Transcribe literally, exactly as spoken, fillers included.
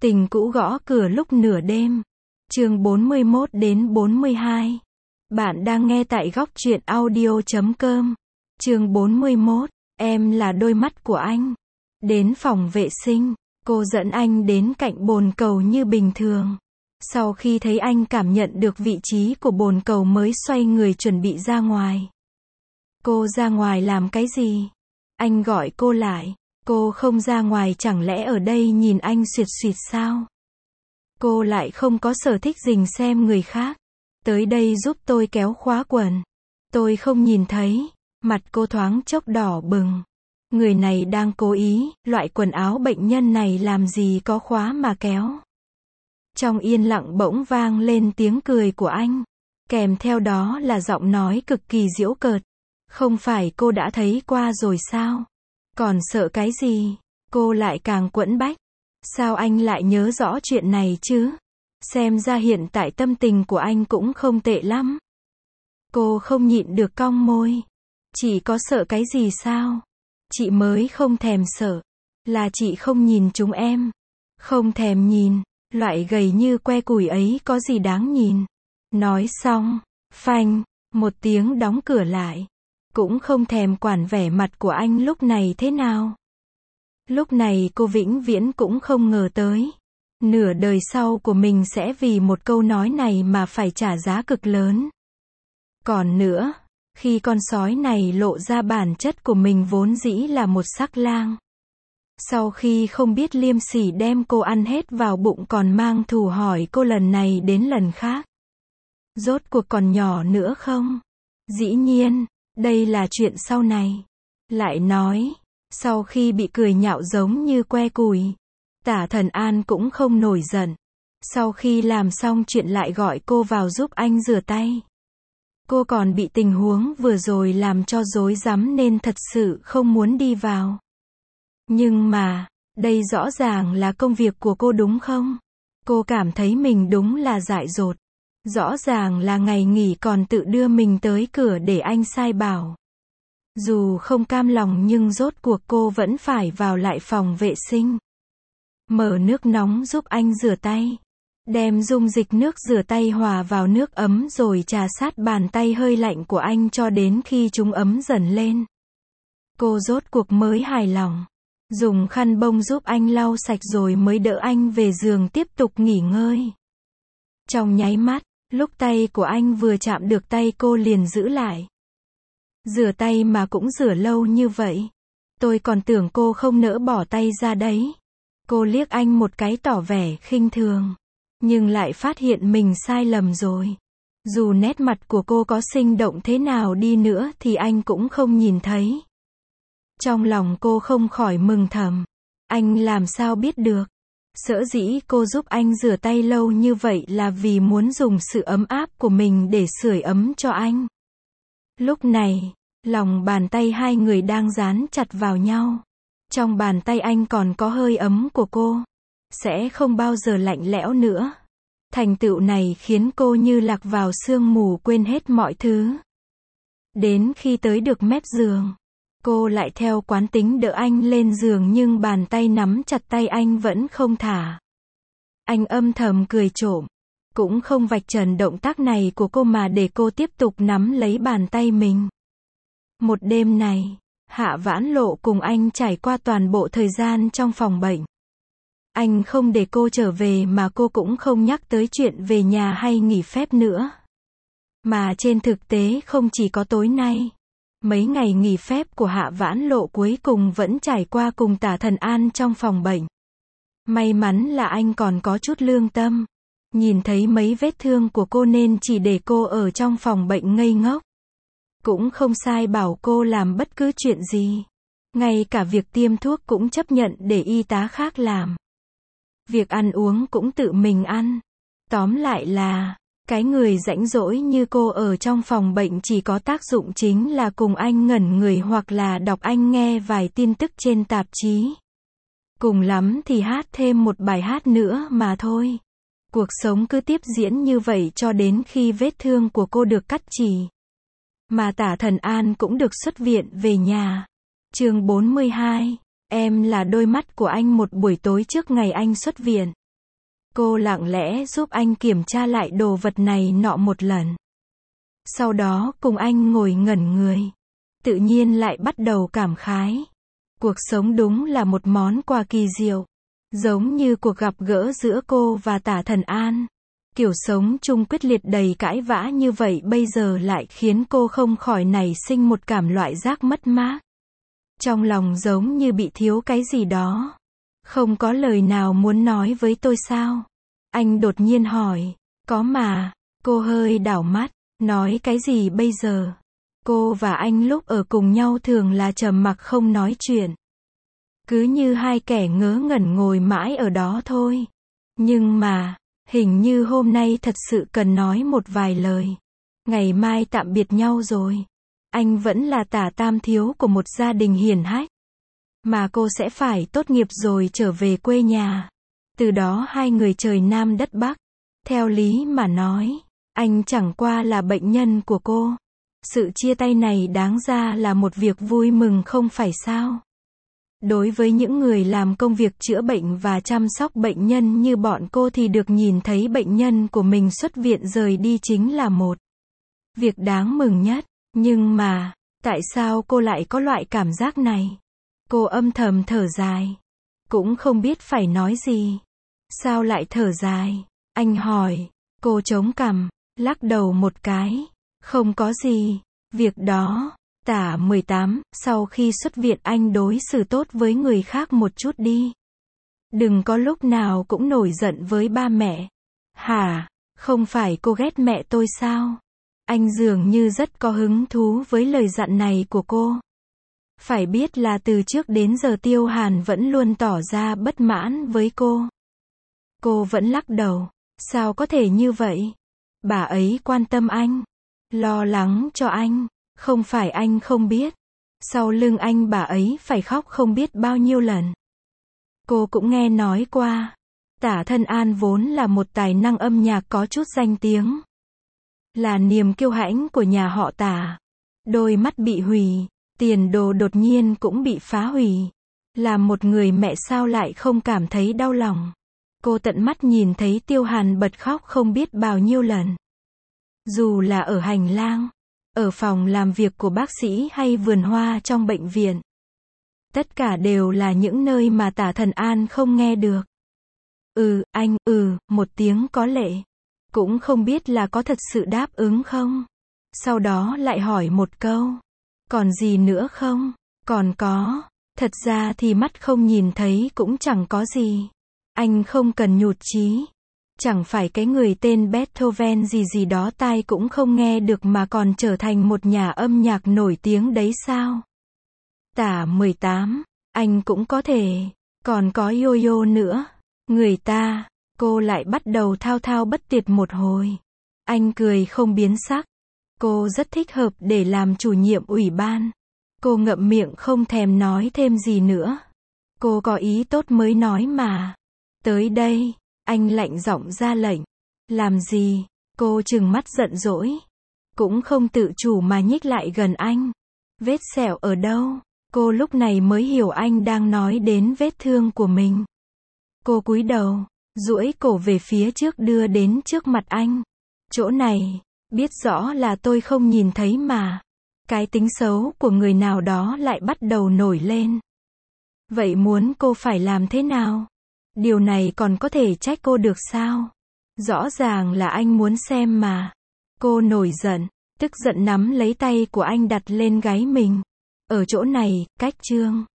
Tình cũ gõ cửa lúc nửa đêm. Chương bốn mươi mốt đến bốn mươi hai. Bạn đang nghe tại góc truyện audio chấm com. Chương bốn mươi mốt. Em là đôi mắt của anh. Đến phòng vệ sinh, cô dẫn anh đến cạnh bồn cầu như bình thường. Sau khi thấy anh cảm nhận được vị trí của bồn cầu mới xoay người chuẩn bị ra ngoài. Cô ra ngoài làm cái gì? Anh gọi cô lại. Cô không ra ngoài chẳng lẽ ở đây nhìn anh suyệt suyệt sao? Cô lại không có sở thích rình xem người khác. Tới đây giúp tôi kéo khóa quần. Tôi không nhìn thấy. Mặt cô thoáng chốc đỏ bừng. Người này đang cố ý, loại quần áo bệnh nhân này làm gì có khóa mà kéo. Trong yên lặng bỗng vang lên tiếng cười của anh. Kèm theo đó là giọng nói cực kỳ giễu cợt. Không phải cô đã thấy qua rồi sao? Còn sợ cái gì? Cô lại càng quẫn bách. Sao anh lại nhớ rõ chuyện này chứ? Xem ra hiện tại tâm tình của anh cũng không tệ lắm. Cô không nhịn được cong môi. Chị có sợ cái gì sao? Chị mới không thèm sợ. Là chị không nhìn chúng em. Không thèm nhìn. Loại gầy như que củi ấy có gì đáng nhìn. Nói xong, phanh, một tiếng đóng cửa lại. Cũng không thèm quản vẻ mặt của anh lúc này thế nào. Lúc này cô vĩnh viễn cũng không ngờ tới. Nửa đời sau của mình sẽ vì một câu nói này mà phải trả giá cực lớn. Còn nữa, khi con sói này lộ ra bản chất của mình vốn dĩ là một sắc lang. Sau khi không biết liêm sỉ đem cô ăn hết vào bụng còn mang thù hỏi cô lần này đến lần khác. Rốt cuộc còn nhỏ nữa không? Dĩ nhiên, đây là chuyện sau này. Lại nói, sau khi bị cười nhạo giống như que củi, Tả Thần An cũng không nổi giận. Sau khi làm xong chuyện lại gọi cô vào giúp anh rửa tay. Cô còn bị tình huống vừa rồi làm cho rối rắm nên thật sự không muốn đi vào. Nhưng mà, đây rõ ràng là công việc của cô đúng không? Cô cảm thấy mình đúng là dại dột. Rõ ràng là ngày nghỉ còn tự đưa mình tới cửa để anh sai bảo. Dù không cam lòng nhưng rốt cuộc cô vẫn phải vào lại phòng vệ sinh. Mở nước nóng giúp anh rửa tay. Đem dung dịch nước rửa tay hòa vào nước ấm rồi trà sát bàn tay hơi lạnh của anh cho đến khi chúng ấm dần lên. Cô rốt cuộc mới hài lòng. Dùng khăn bông giúp anh lau sạch rồi mới đỡ anh về giường tiếp tục nghỉ ngơi. Trong nháy mắt, lúc tay của anh vừa chạm được tay cô liền giữ lại. Rửa tay mà cũng rửa lâu như vậy. Tôi còn tưởng cô không nỡ bỏ tay ra đấy. Cô liếc anh một cái tỏ vẻ khinh thường. Nhưng lại phát hiện mình sai lầm rồi. Dù nét mặt của cô có sinh động thế nào đi nữa thì anh cũng không nhìn thấy. Trong lòng cô không khỏi mừng thầm. Anh làm sao biết được? Sở dĩ cô giúp anh rửa tay lâu như vậy là vì muốn dùng sự ấm áp của mình để sưởi ấm cho anh. Lúc này, lòng bàn tay hai người đang dán chặt vào nhau. Trong bàn tay anh còn có hơi ấm của cô. Sẽ không bao giờ lạnh lẽo nữa. Thành tựu này khiến cô như lạc vào sương mù quên hết mọi thứ. Đến khi tới được mép giường, cô lại theo quán tính đỡ anh lên giường nhưng bàn tay nắm chặt tay anh vẫn không thả. Anh âm thầm cười trộm. Cũng không vạch trần động tác này của cô mà để cô tiếp tục nắm lấy bàn tay mình. Một đêm này, Hạ Vãn Lộ cùng anh trải qua toàn bộ thời gian trong phòng bệnh. Anh không để cô trở về mà cô cũng không nhắc tới chuyện về nhà hay nghỉ phép nữa. Mà trên thực tế không chỉ có tối nay. Mấy ngày nghỉ phép của Hạ Vãn Lộ cuối cùng vẫn trải qua cùng Tả Thần An trong phòng bệnh. May mắn là anh còn có chút lương tâm. Nhìn thấy mấy vết thương của cô nên chỉ để cô ở trong phòng bệnh ngây ngốc. Cũng không sai bảo cô làm bất cứ chuyện gì. Ngay cả việc tiêm thuốc cũng chấp nhận để y tá khác làm. Việc ăn uống cũng tự mình ăn. Tóm lại là, cái người rãnh rỗi như cô ở trong phòng bệnh chỉ có tác dụng chính là cùng anh ngẩn người hoặc là đọc anh nghe vài tin tức trên tạp chí. Cùng lắm thì hát thêm một bài hát nữa mà thôi. Cuộc sống cứ tiếp diễn như vậy cho đến khi vết thương của cô được cắt chỉ. Mà Tả Thần An cũng được xuất viện về nhà. Chương bốn mươi hai. Em là đôi mắt của anh một buổi tối trước ngày anh xuất viện. Cô lặng lẽ giúp anh kiểm tra lại đồ vật này nọ một lần. Sau đó cùng anh ngồi ngẩn người. Tự nhiên lại bắt đầu cảm khái. Cuộc sống đúng là một món quà kỳ diệu. Giống như cuộc gặp gỡ giữa cô và Tả Thần An. Kiểu sống chung quyết liệt đầy cãi vã như vậy bây giờ lại khiến cô không khỏi nảy sinh một cảm loại giác mất mát. Trong lòng giống như bị thiếu cái gì đó. Không có lời nào muốn nói với tôi sao? Anh đột nhiên hỏi. Có mà. Cô hơi đảo mắt. Nói cái gì bây giờ? Cô và anh lúc ở cùng nhau thường là trầm mặc không nói chuyện. Cứ như hai kẻ ngớ ngẩn ngồi mãi ở đó thôi. Nhưng mà, hình như hôm nay thật sự cần nói một vài lời. Ngày mai tạm biệt nhau rồi. Anh vẫn là Tả tam thiếu của một gia đình hiển hách. Mà cô sẽ phải tốt nghiệp rồi trở về quê nhà. Từ đó hai người trời Nam đất Bắc. Theo lý mà nói, anh chẳng qua là bệnh nhân của cô. Sự chia tay này đáng ra là một việc vui mừng không phải sao? Đối với những người làm công việc chữa bệnh và chăm sóc bệnh nhân như bọn cô thì được nhìn thấy bệnh nhân của mình xuất viện rời đi chính là một việc đáng mừng nhất. Nhưng mà, tại sao cô lại có loại cảm giác này? Cô âm thầm thở dài. Cũng không biết phải nói gì. Sao lại thở dài? Anh hỏi. Cô chống cằm, lắc đầu một cái. Không có gì. Việc đó. Tả mười tám, sau khi xuất viện anh đối xử tốt với người khác một chút đi. Đừng có lúc nào cũng nổi giận với ba mẹ. Hả? Không phải cô ghét mẹ tôi sao? Anh dường như rất có hứng thú với lời dặn này của cô. Phải biết là từ trước đến giờ Tiêu Hàn vẫn luôn tỏ ra bất mãn với cô. Cô vẫn lắc đầu. Sao có thể như vậy? Bà ấy quan tâm anh. Lo lắng cho anh. Không phải anh không biết. Sau lưng anh bà ấy phải khóc không biết bao nhiêu lần. Cô cũng nghe nói qua. Tả Thân An vốn là một tài năng âm nhạc có chút danh tiếng. Là niềm kiêu hãnh của nhà họ Tả. Đôi mắt bị hủy. Tiền đồ đột nhiên cũng bị phá hủy. Là một người mẹ sao lại không cảm thấy đau lòng. Cô tận mắt nhìn thấy Tiêu Hàn bật khóc không biết bao nhiêu lần. Dù là ở hành lang, ở phòng làm việc của bác sĩ hay vườn hoa trong bệnh viện. Tất cả đều là những nơi mà Tả Thần An không nghe được. Ừ, anh, ừ, một tiếng có lệ. Cũng không biết là có thật sự đáp ứng không. Sau đó lại hỏi một câu. Còn gì nữa không? Còn có. Thật ra thì mắt không nhìn thấy cũng chẳng có gì. Anh không cần nhụt chí. Chẳng phải cái người tên Beethoven gì gì đó tai cũng không nghe được mà còn trở thành một nhà âm nhạc nổi tiếng đấy sao? Tả mười tám, anh cũng có thể. Còn có Yo-Yo nữa. Người ta, cô lại bắt đầu thao thao bất tuyệt một hồi. Anh cười không biến sắc. Cô rất thích hợp để làm chủ nhiệm ủy ban. Cô ngậm miệng không thèm nói thêm gì nữa. Cô có ý tốt mới nói mà. Tới đây, anh lạnh giọng ra lệnh. Làm gì? Cô trừng mắt giận dỗi. Cũng không tự chủ mà nhích lại gần anh. Vết sẹo ở đâu? Cô lúc này mới hiểu anh đang nói đến vết thương của mình. Cô cúi đầu, duỗi cổ về phía trước đưa đến trước mặt anh. Chỗ này, biết rõ là tôi không nhìn thấy mà. Cái tính xấu của người nào đó lại bắt đầu nổi lên. Vậy muốn cô phải làm thế nào? Điều này còn có thể trách cô được sao? Rõ ràng là anh muốn xem mà. Cô nổi giận, tức giận nắm lấy tay của anh đặt lên gáy mình. Ở chỗ này, cách chương